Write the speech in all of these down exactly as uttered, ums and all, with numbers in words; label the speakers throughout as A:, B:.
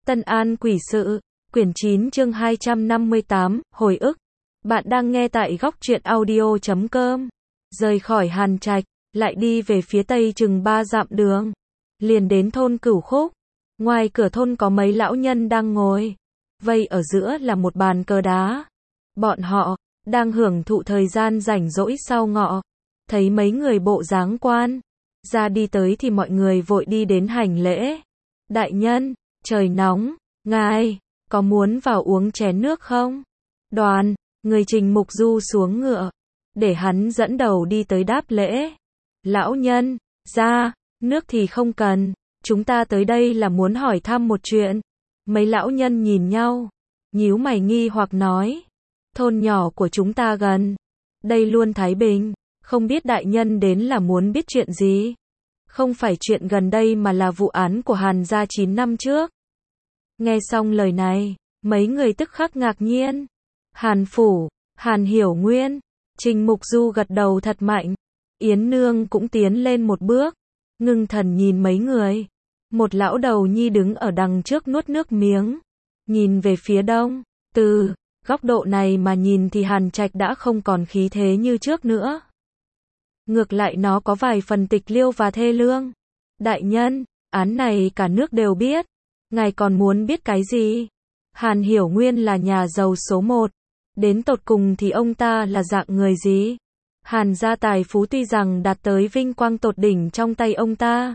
A: Tân An Quỷ Sự, quyển chín chương hai trăm năm mươi tám, hồi ức. Bạn đang nghe tại góc truyện audio chấm com. Rời khỏi Hàn Trạch, lại đi về phía tây chừng ba dặm đường. Liền đến thôn Cửu Khúc. Ngoài cửa thôn có mấy lão nhân đang ngồi. Vây ở giữa là một bàn cờ đá. Bọn họ đang hưởng thụ thời gian rảnh rỗi sau ngọ. Thấy mấy người bộ dáng quan ra đi tới thì mọi người vội đi đến hành lễ. Đại nhân, trời nóng, ngài có muốn vào uống chén nước không? Đoàn người Trình Mục Du xuống ngựa, để hắn dẫn đầu đi tới đáp lễ. Lão nhân, ra, nước thì không cần, chúng ta tới đây là muốn hỏi thăm một chuyện. Mấy lão nhân nhìn nhau, nhíu mày nghi hoặc nói, thôn nhỏ của chúng ta gần đây luôn thái bình, không biết đại nhân đến là muốn biết chuyện gì? Không phải chuyện gần đây mà là vụ án của Hàn gia chín năm trước. Nghe xong lời này, mấy người tức khắc ngạc nhiên. Hàn phủ, Hàn Hiểu Nguyên, Trình Mục Du gật đầu thật mạnh. Yến Nương cũng tiến lên một bước, ngưng thần nhìn mấy người. Một lão đầu nhi đứng ở đằng trước nuốt nước miếng, nhìn về phía đông. Từ góc độ này mà nhìn thì Hàn Trạch đã không còn khí thế như trước nữa. Ngược lại nó có vài phần tịch liêu và thê lương. Đại nhân, án này cả nước đều biết. Ngài còn muốn biết cái gì? Hàn Hiểu Nguyên là nhà giàu số một. Đến tột cùng thì ông ta là dạng người gì? Hàn gia tài phú tuy rằng đạt tới vinh quang tột đỉnh trong tay ông ta,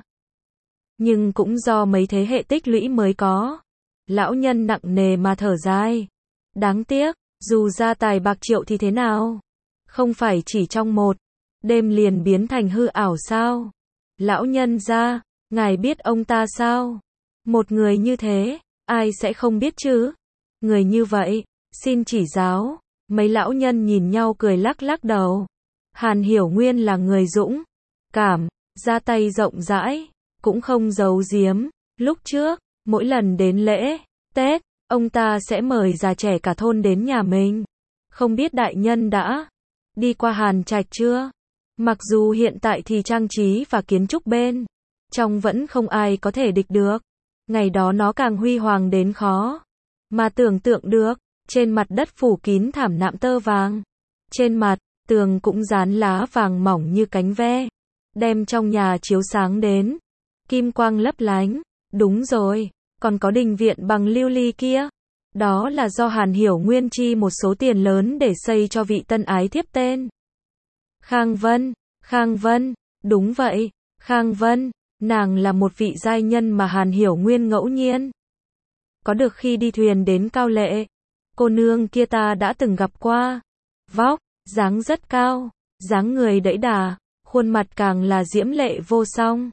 A: nhưng cũng do mấy thế hệ tích lũy mới có. Lão nhân nặng nề mà thở dài. Đáng tiếc, dù gia tài bạc triệu thì thế nào? Không phải chỉ trong một đêm liền biến thành hư ảo sao? Lão nhân gia, ngài biết ông ta sao? Một người như thế, ai sẽ không biết chứ? Người như vậy, xin chỉ giáo. Mấy lão nhân nhìn nhau cười lắc lắc đầu. Hàn Hiểu Nguyên là người dũng cảm, ra tay rộng rãi, cũng không giấu giếm. Lúc trước, mỗi lần đến lễ Tết, ông ta sẽ mời già trẻ cả thôn đến nhà mình. Không biết đại nhân đã đi qua Hàn Trạch chưa? Mặc dù hiện tại thì trang trí và kiến trúc bên trong vẫn không ai có thể địch được. Ngày đó nó càng huy hoàng đến khó mà tưởng tượng được. Trên mặt đất phủ kín thảm nạm tơ vàng. Trên mặt tường cũng dán lá vàng mỏng như cánh ve, đem trong nhà chiếu sáng đến kim quang lấp lánh. Đúng rồi, còn có đình viện bằng lưu ly kia. Đó là do Hàn Hiểu Nguyên chi một số tiền lớn để xây cho vị tân ái thiếp tên Khang Vân. Khang Vân, đúng vậy, Khang Vân, nàng là một vị giai nhân mà Hàn Hiểu Nguyên ngẫu nhiên có được khi đi thuyền đến Cao Lệ. Cô nương kia ta đã từng gặp qua. Vóc dáng rất cao, dáng người đẫy đà, khuôn mặt càng là diễm lệ vô song.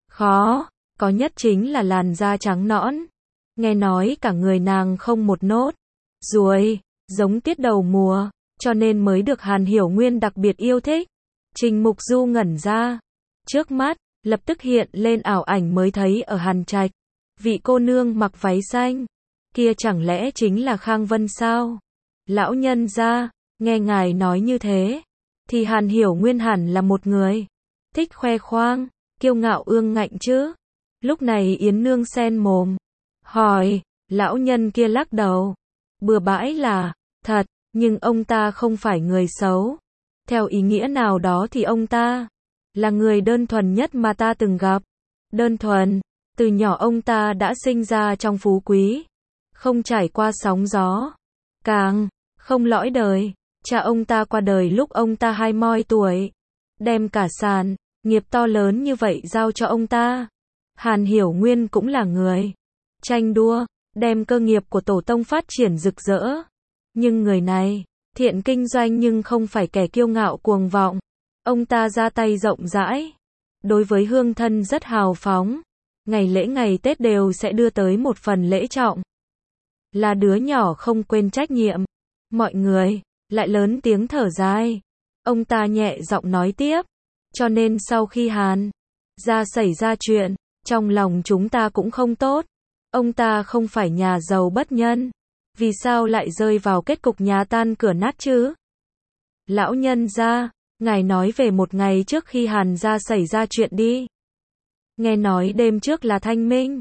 A: Khó có nhất chính là làn da trắng nõn. Nghe nói cả người nàng không một nốt ruồi, giống tiết đầu mùa, cho nên mới được Hàn Hiểu Nguyên đặc biệt yêu thích. Trình Mục Du ngẩn ra, trước mắt lập tức hiện lên ảo ảnh mới thấy ở Hàn Trạch. Vị cô nương mặc váy xanh kia chẳng lẽ chính là Khang Vân sao? Lão nhân gia, nghe ngài nói như thế, thì Hàn Hiểu Nguyên hẳn là một người thích khoe khoang, kiêu ngạo ương ngạnh chứ. Lúc này Yến Nương xen mồm hỏi, lão nhân kia lắc đầu, bừa bãi là thật, nhưng ông ta không phải người xấu. Theo ý nghĩa nào đó thì ông ta là người đơn thuần nhất mà ta từng gặp. Đơn thuần, từ nhỏ ông ta đã sinh ra trong phú quý, không trải qua sóng gió, càng không lõi đời. Cha ông ta qua đời lúc ông ta hai mươi tuổi, đem cả sản nghiệp to lớn như vậy giao cho ông ta. Hàn Hiểu Nguyên cũng là người tranh đua, đem cơ nghiệp của tổ tông phát triển rực rỡ. Nhưng người này, thiện kinh doanh nhưng không phải kẻ kiêu ngạo cuồng vọng. Ông ta ra tay rộng rãi, đối với hương thân rất hào phóng. Ngày lễ ngày Tết đều sẽ đưa tới một phần lễ trọng. Là đứa nhỏ không quên trách nhiệm. Mọi người lại lớn tiếng thở dài. Ông ta nhẹ giọng nói tiếp, cho nên sau khi Hàn gia xảy ra chuyện, trong lòng chúng ta cũng không tốt. Ông ta không phải nhà giàu bất nhân, vì sao lại rơi vào kết cục nhà tan cửa nát chứ? Lão nhân gia, ngài nói về một ngày trước khi Hàn gia xảy ra chuyện đi. Nghe nói đêm trước là Thanh Minh,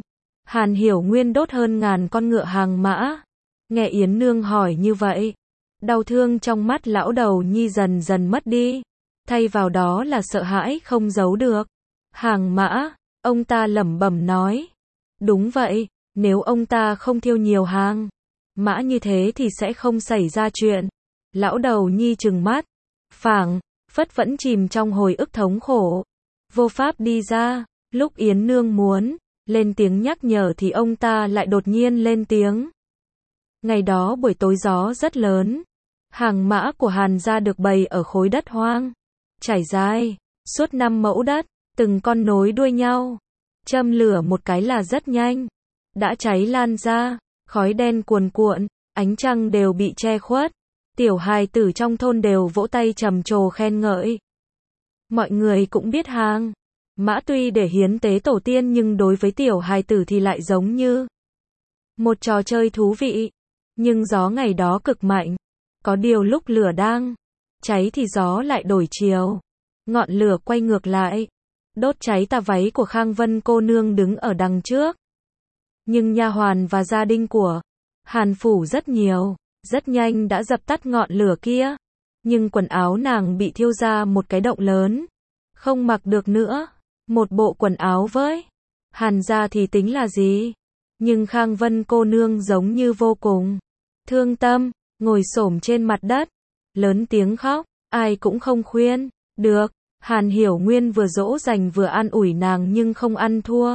A: Hàn Hiểu Nguyên đốt hơn ngàn con ngựa hàng mã. Nghe Yến Nương hỏi như vậy, đau thương trong mắt lão đầu nhi dần dần mất đi. Thay vào đó là sợ hãi không giấu được. Hàng mã, ông ta lẩm bẩm nói. Đúng vậy, nếu ông ta không thiêu nhiều hàng mã như thế thì sẽ không xảy ra chuyện. Lão đầu nhi trừng mắt, phảng phất vẫn chìm trong hồi ức thống khổ. Vô pháp đi ra, lúc Yến Nương muốn lên tiếng nhắc nhở thì ông ta lại đột nhiên lên tiếng. Ngày đó buổi tối gió rất lớn. Hàng mã của Hàn gia được bày ở khối đất hoang, trải dài suốt năm mẫu đất, từng con nối đuôi nhau. Châm lửa một cái là rất nhanh, đã cháy lan ra, khói đen cuồn cuộn, ánh trăng đều bị che khuất. Tiểu hài tử trong thôn đều vỗ tay trầm trồ khen ngợi. Mọi người cũng biết hàng mã tuy để hiến tế tổ tiên nhưng đối với tiểu hài tử thì lại giống như một trò chơi thú vị. Nhưng gió ngày đó cực mạnh, có điều lúc lửa đang cháy thì gió lại đổi chiều. Ngọn lửa quay ngược lại, đốt cháy tà váy của Khang Vân cô nương đứng ở đằng trước. Nhưng nha hoàn và gia đình của Hàn phủ rất nhiều, rất nhanh đã dập tắt ngọn lửa kia. Nhưng quần áo nàng bị thiêu ra một cái động lớn, không mặc được nữa. Một bộ quần áo với Hàn gia thì tính là gì? Nhưng Khang Vân cô nương giống như vô cùng thương tâm, ngồi xổm trên mặt đất, lớn tiếng khóc, ai cũng không khuyên được. Hàn Hiểu Nguyên vừa dỗ dành vừa an ủi nàng nhưng không ăn thua.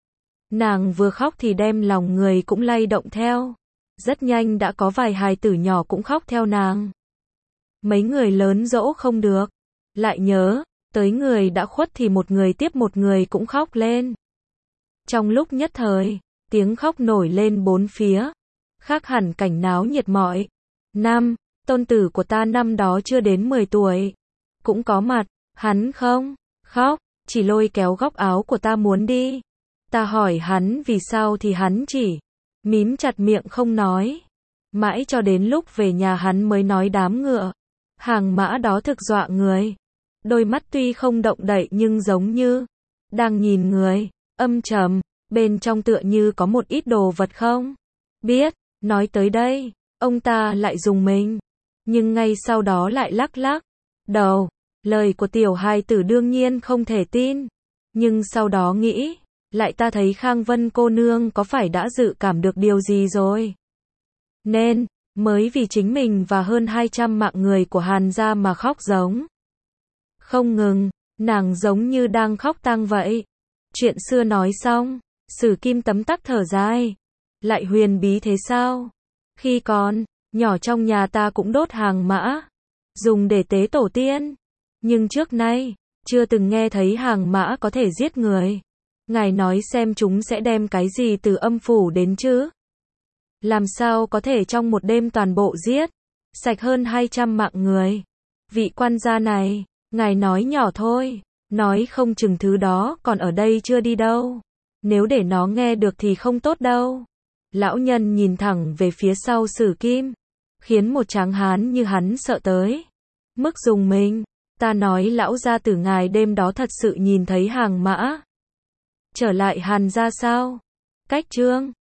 A: Nàng vừa khóc thì đem lòng người cũng lay động theo. Rất nhanh đã có vài hài tử nhỏ cũng khóc theo nàng. Mấy người lớn dỗ không được, lại nhớ tới người đã khuất thì một người tiếp một người cũng khóc lên. Trong lúc nhất thời, tiếng khóc nổi lên bốn phía, khác hẳn cảnh náo nhiệt mọi năm. Tôn tử của ta năm đó chưa đến mười tuổi, cũng có mặt, hắn không khóc, chỉ lôi kéo góc áo của ta muốn đi. Ta hỏi hắn vì sao thì hắn chỉ mím chặt miệng không nói. Mãi cho đến lúc về nhà hắn mới nói đám ngựa hàng mã đó thực dọa người. Đôi mắt tuy không động đậy nhưng giống như đang nhìn người, âm trầm, bên trong tựa như có một ít đồ vật không biết. Nói tới đây, ông ta lại rùng mình, nhưng ngay sau đó lại lắc lắc đầu. Lời của tiểu hài tử đương nhiên không thể tin, nhưng sau đó nghĩ lại ta thấy Khang Vân cô nương có phải đã dự cảm được điều gì rồi, nên mới vì chính mình và hơn hai trăm mạng người của Hàn gia mà khóc giống không ngừng. Nàng giống như đang khóc tang vậy. Chuyện xưa nói xong, Sử Kim tấm tắc thở dài. Lại huyền bí thế sao? Khi còn nhỏ trong nhà ta cũng đốt hàng mã, dùng để tế tổ tiên. Nhưng trước nay, chưa từng nghe thấy hàng mã có thể giết người. Ngài nói xem chúng sẽ đem cái gì từ âm phủ đến chứ? Làm sao có thể trong một đêm toàn bộ giết sạch hơn hai trăm mạng người? Vị quan gia này, ngài nói nhỏ thôi, nói không chừng thứ đó còn ở đây chưa đi đâu. Nếu để nó nghe được thì không tốt đâu. Lão nhân nhìn thẳng về phía sau Sử Kim, khiến một tráng hán như hắn sợ tới mức rùng mình. Ta nói lão gia tử ngài đêm đó thật sự nhìn thấy hàng mã trở lại Hàn gia sao? Cách chương